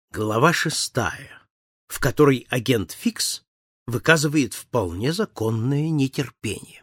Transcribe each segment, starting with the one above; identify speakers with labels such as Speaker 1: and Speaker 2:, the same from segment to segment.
Speaker 1: Глава 6, в которой агент Фикс выказывает вполне законное нетерпение.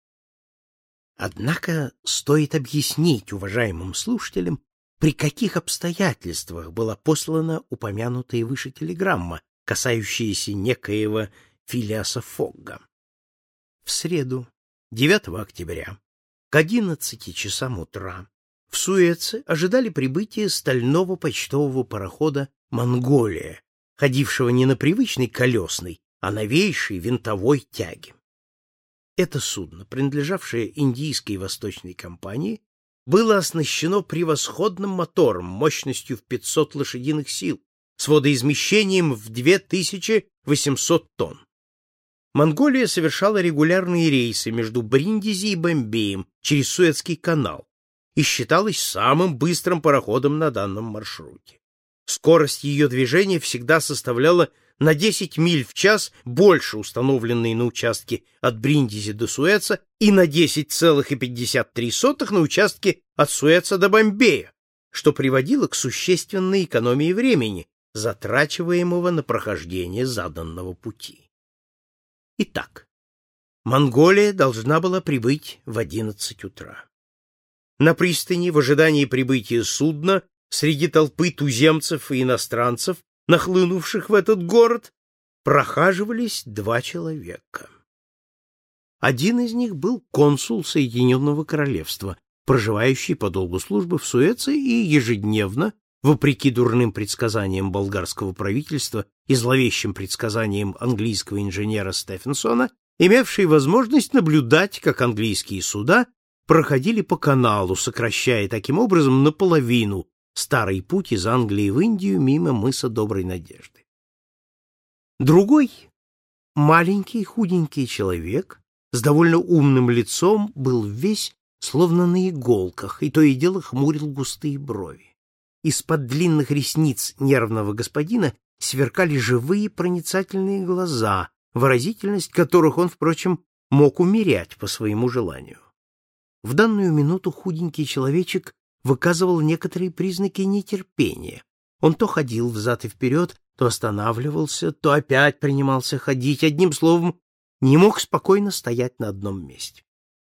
Speaker 1: Однако стоит объяснить уважаемым слушателям, при каких обстоятельствах была послана упомянутая выше телеграмма, касающаяся некоего Филиаса Фогга. В среду, 9 октября, к 11 часам утра, в Суэце ожидали прибытия стального почтового парохода «Монголия», ходившего не на привычной колесной, а новейшей винтовой тяге. Это судно, принадлежавшее Индийской Восточной компании, было оснащено превосходным мотором мощностью в 500 лошадиных сил с водоизмещением в 2800 тонн. «Монголия» совершала регулярные рейсы между Бриндизи и Бомбеем через Суэцкий канал и считалась самым быстрым пароходом на данном маршруте. Скорость ее движения всегда составляла на 10 миль в час больше установленной на участке от Бриндизи до Суэца и на 10,53 на участке от Суэца до Бомбея, что приводило к существенной экономии времени, затрачиваемого на прохождение заданного пути. Итак, «Монголия» должна была прибыть в 11 утра. На пристани, в ожидании прибытия судна, среди толпы туземцев и иностранцев, нахлынувших в этот город, прохаживались два человека. Один из них был консул Соединенного Королевства, проживающий по долгу службы в Суэце и ежедневно, вопреки дурным предсказаниям болгарского правительства и зловещим предсказаниям английского инженера Стефенсона, имевший возможность наблюдать, как английские суда проходили по каналу, сокращая таким образом наполовину старый путь из Англии в Индию мимо мыса Доброй Надежды. Другой, маленький худенький человек с довольно умным лицом, был весь словно на иголках и то и дело хмурил густые брови. Из-под длинных ресниц нервного господина сверкали живые проницательные глаза, выразительность которых он, впрочем, мог умерять по своему желанию. В данную минуту худенький человечек выказывал некоторые признаки нетерпения. Он то ходил взад и вперед, то останавливался, то опять принимался ходить, одним словом, не мог спокойно стоять на одном месте.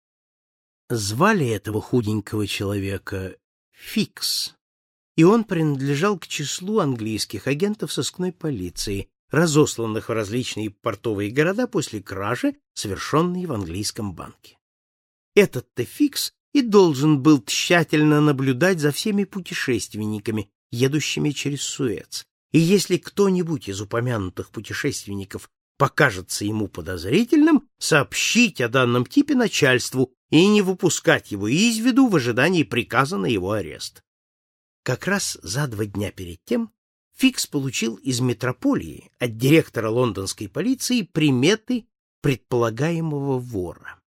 Speaker 1: Звали этого худенького человека Фикс, и он принадлежал к числу английских агентов сыскной полиции, разосланных в различные портовые города после кражи, совершенной в английском банке. Этот-то Фикс и должен был тщательно наблюдать за всеми путешественниками, едущими через Суэц. И если кто-нибудь из упомянутых путешественников покажется ему подозрительным, сообщить о данном типе начальству и не выпускать его из виду в ожидании приказа на его арест. Как раз за 2 дня перед тем Фикс получил из метрополии от директора лондонской полиции приметы предполагаемого вора.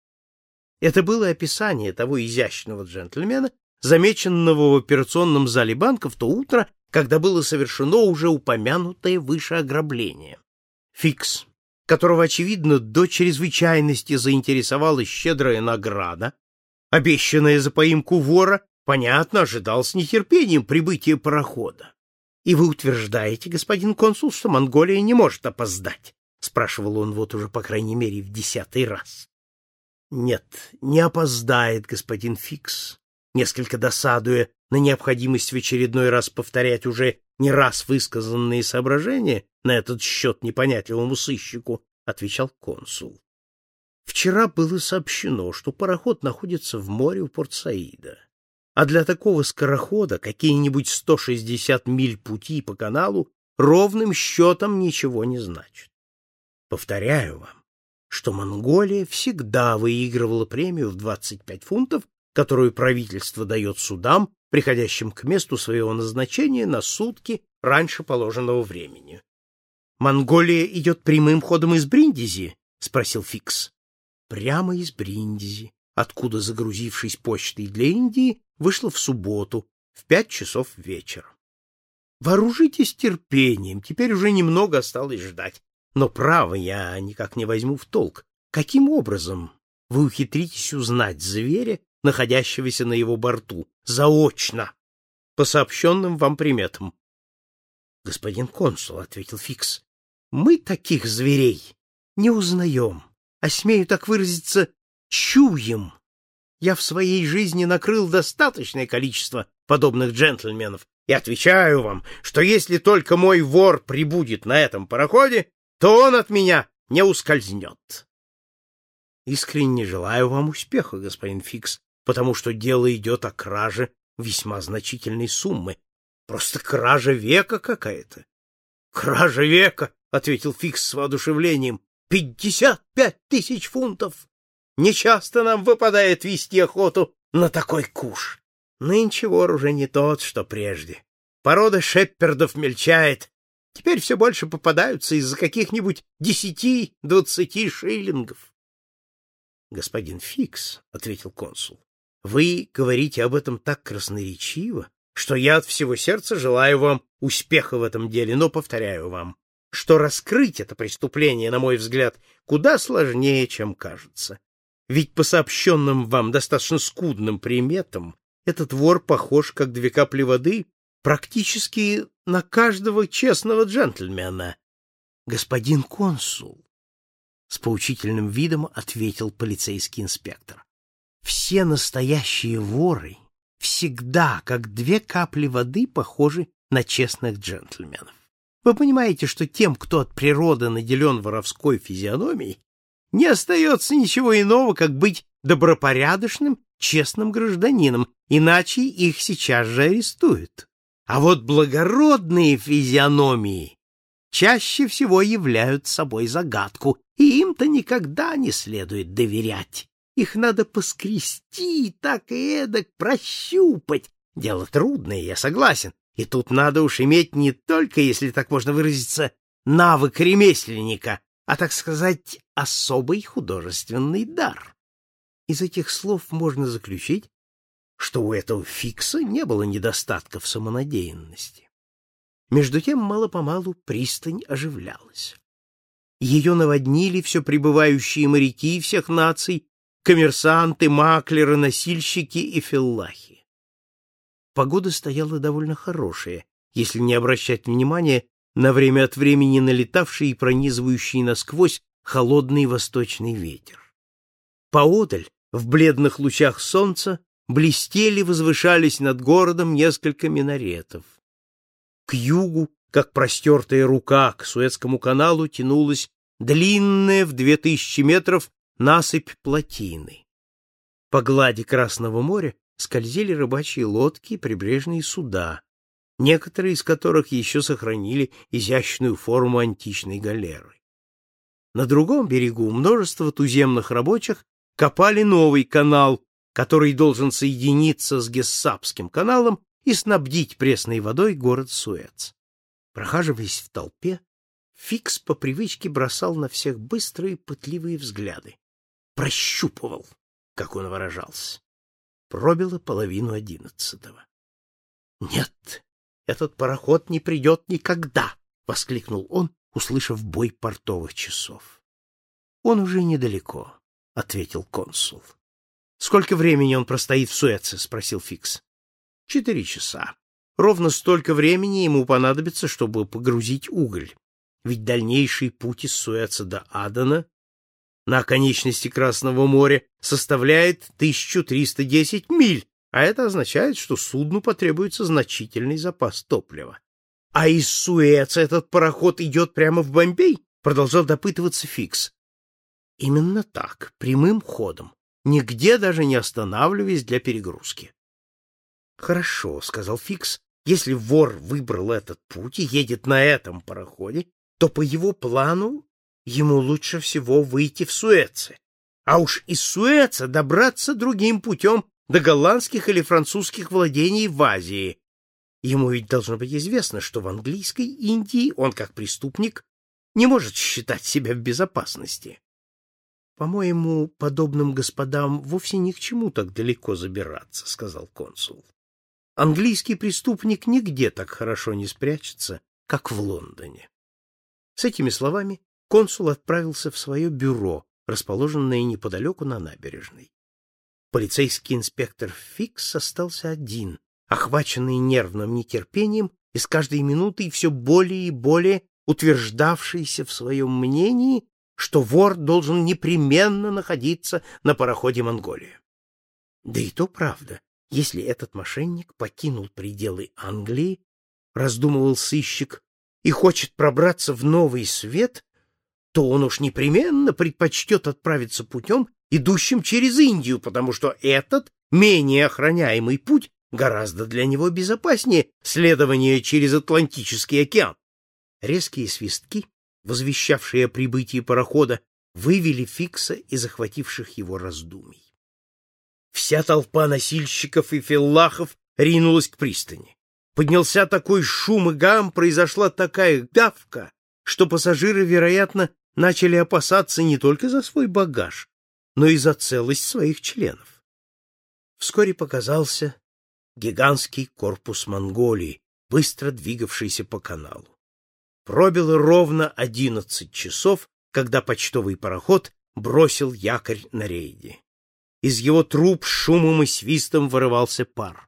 Speaker 1: Это было описание того изящного джентльмена, замеченного в операционном зале банка в то утро, когда было совершено уже упомянутое выше ограбление. Фикс, которого, очевидно, до чрезвычайности заинтересовала щедрая награда, обещанная за поимку вора, понятно, ожидал с нетерпением прибытия парохода. — И вы утверждаете, господин консул, что Монголия не может опоздать? — спрашивал он вот уже, по крайней мере, в 10-й раз. Нет, не опоздает господин Фикс, несколько досадуя на необходимость в очередной раз повторять уже не раз высказанные соображения на этот счет непонятливому сыщику, отвечал консул. Вчера было сообщено, что пароход находится в море у Порт-Саида, а для такого скорохода какие-нибудь 160 миль пути по каналу ровным счетом ничего не значат. Повторяю вам, что Монголия всегда выигрывала премию в 25 фунтов, которую правительство дает судам, приходящим к месту своего назначения на сутки раньше положенного времени. «Монголия идет прямым ходом из Бриндизи?» — спросил Фикс. «Прямо из Бриндизи, откуда, загрузившись почтой для Индии, вышла в субботу в 5 часов вечера. Вооружитесь терпением, теперь уже немного осталось ждать. Но, право, я никак не возьму в толк, каким образом вы ухитритесь узнать зверя, находящегося на его борту, заочно, по сообщенным вам приметам. — Господин консул, — ответил Фикс, — мы таких зверей не узнаем, а, смею так выразиться, чуем. Я в своей жизни накрыл достаточное количество подобных джентльменов и отвечаю вам, что если только мой вор прибудет на этом пароходе, то он от меня не ускользнет. Искренне желаю вам успеха, господин Фикс, потому что дело идет о краже весьма значительной суммы. Просто кража века какая-то. — Кража века, — ответил Фикс с воодушевлением. — 55 000 фунтов! Нечасто нам выпадает вести охоту на такой куш. Нынче вор уже не тот, что прежде. Порода шеппердов мельчает. Теперь все больше попадаются из-за каких-нибудь 10-20 шиллингов. — Господин Фикс, — ответил консул, — вы говорите об этом так красноречиво, что я от всего сердца желаю вам успеха в этом деле, но повторяю вам, что раскрыть это преступление, на мой взгляд, куда сложнее, чем кажется. Ведь по сообщенным вам достаточно скудным приметам этот вор похож, как 2 капли воды, практически на каждого честного джентльмена. — Господин консул, — с поучительным видом ответил полицейский инспектор, — все настоящие воры всегда, как 2 капли воды, похожи на честных джентльменов. Вы понимаете, что тем, кто от природы наделен воровской физиономией, не остается ничего иного, как быть добропорядочным, честным гражданином, иначе их сейчас же арестуют. А вот благородные физиономии чаще всего являют собой загадку, и им-то никогда не следует доверять. Их надо поскрести, так и эдак прощупать. Дело трудное, я согласен. И тут надо уж иметь не только, если так можно выразиться, навык ремесленника, а, так сказать, особый художественный дар. Из этих слов можно заключить, что у этого Фикса не было недостатка в самонадеянности. Между тем мало-помалу пристань оживлялась. Ее наводнили все прибывающие моряки всех наций, коммерсанты, маклеры, носильщики и феллахи. Погода стояла довольно хорошая, если не обращать внимания на время от времени налетавший и пронизывающий насквозь холодный восточный ветер. Поодаль, в бледных лучах солнца, блестели, возвышались над городом несколько минаретов. К югу, как простертая рука, к Суэцкому каналу тянулась длинная в 2000 метров насыпь плотины. По глади Красного моря скользили рыбачьи лодки и прибрежные суда, некоторые из которых еще сохранили изящную форму античной галеры. На другом берегу множество туземных рабочих копали новый канал, который должен соединиться с Гессапским каналом и снабдить пресной водой город Суэц. Прохаживаясь в толпе, Фикс по привычке бросал на всех быстрые пытливые взгляды. Прощупывал, как он выражался. Пробило 10:30. «Нет, этот пароход не придет никогда!» — воскликнул он, услышав бой портовых часов. «Он уже недалеко», — ответил консул. «Сколько времени он простоит в Суэце?» — спросил Фикс. 4 часа. Ровно столько времени ему понадобится, чтобы погрузить уголь. Ведь дальнейший путь из Суэца до Адена на оконечности Красного моря составляет 1310 миль, а это означает, что судну потребуется значительный запас топлива. — А из Суэца этот пароход идет прямо в Бомбей? — продолжал допытываться Фикс. — Именно так, прямым ходом, нигде даже не останавливаясь для перегрузки. — Хорошо, — сказал Фикс, — если вор выбрал этот путь и едет на этом пароходе, то по его плану ему лучше всего выйти в Суэце, а уж из Суэца добраться другим путем до голландских или французских владений в Азии. Ему ведь должно быть известно, что в английской Индии он, как преступник, не может считать себя в безопасности. — По-моему, подобным господам вовсе ни к чему так далеко забираться, — сказал консул. — Английский преступник нигде так хорошо не спрячется, как в Лондоне. С этими словами консул отправился в свое бюро, расположенное неподалеку на набережной. Полицейский инспектор Фикс остался один, охваченный нервным нетерпением и с каждой минутой все более и более утверждавшийся в своем мнении, что вор должен непременно находиться на пароходе «Монголия». Да и то правда, если этот мошенник покинул пределы Англии, раздумывал сыщик, и хочет пробраться в Новый Свет, то он уж непременно предпочтет отправиться путем, идущим через Индию, потому что этот, менее охраняемый путь, гораздо для него безопаснее следования через Атлантический океан. Резкие свистки, возвещавшие о прибытии парохода, вывели Фикса из охвативших его раздумий. Вся толпа носильщиков и феллахов ринулась к пристани. Поднялся такой шум и гам, произошла такая давка, что пассажиры, вероятно, начали опасаться не только за свой багаж, но и за целость своих членов. Вскоре показался гигантский корпус Монголии, быстро двигавшийся по каналу. Пробило ровно 11 часов, когда почтовый пароход бросил якорь на рейде. Из его труб с шумом и свистом вырывался пар.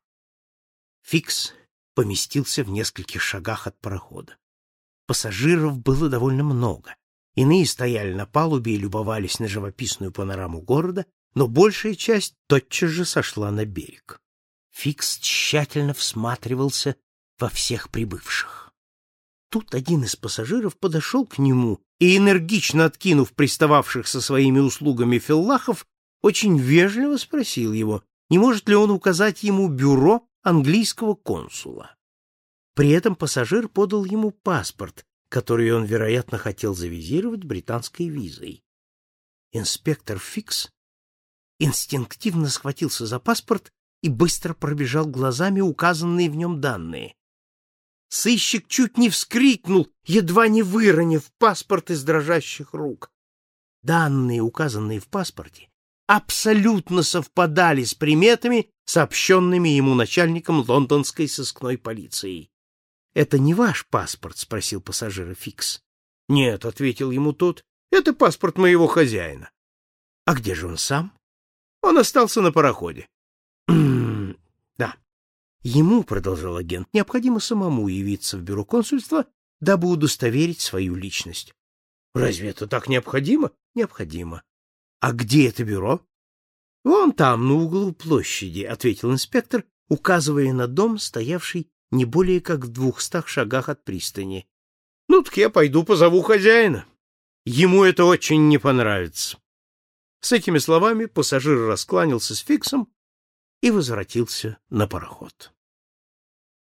Speaker 1: Фикс поместился в нескольких шагах от парохода. Пассажиров было довольно много. Иные стояли на палубе и любовались на живописную панораму города, но большая часть тотчас же сошла на берег. Фикс тщательно всматривался во всех прибывших. Тут один из пассажиров подошел к нему и, энергично откинув пристававших со своими услугами феллахов, очень вежливо спросил его, не может ли он указать ему бюро английского консула. При этом пассажир подал ему паспорт, который он, вероятно, хотел завизировать британской визой. Инспектор Фикс инстинктивно схватился за паспорт и быстро пробежал глазами указанные в нем данные. Сыщик чуть не вскрикнул, едва не выронив паспорт из дрожащих рук. Данные, указанные в паспорте, абсолютно совпадали с приметами, сообщенными ему начальником лондонской сыскной полиции. — Это не ваш паспорт? — спросил пассажира Фикс. — Нет, — ответил ему тот, — это паспорт моего хозяина. — А где же он сам? — Он остался на пароходе. — Да. Ему, — продолжал агент, — необходимо самому явиться в бюро консульства, дабы удостоверить свою личность. — Разве это так необходимо? — Необходимо. — А где это бюро? — Вон там, на углу площади, — ответил инспектор, указывая на дом, стоявший не более как в 200 шагах от пристани. — Ну, так я пойду позову хозяина. Ему это очень не понравится. С этими словами пассажир раскланялся с Фиксом и возвратился на пароход.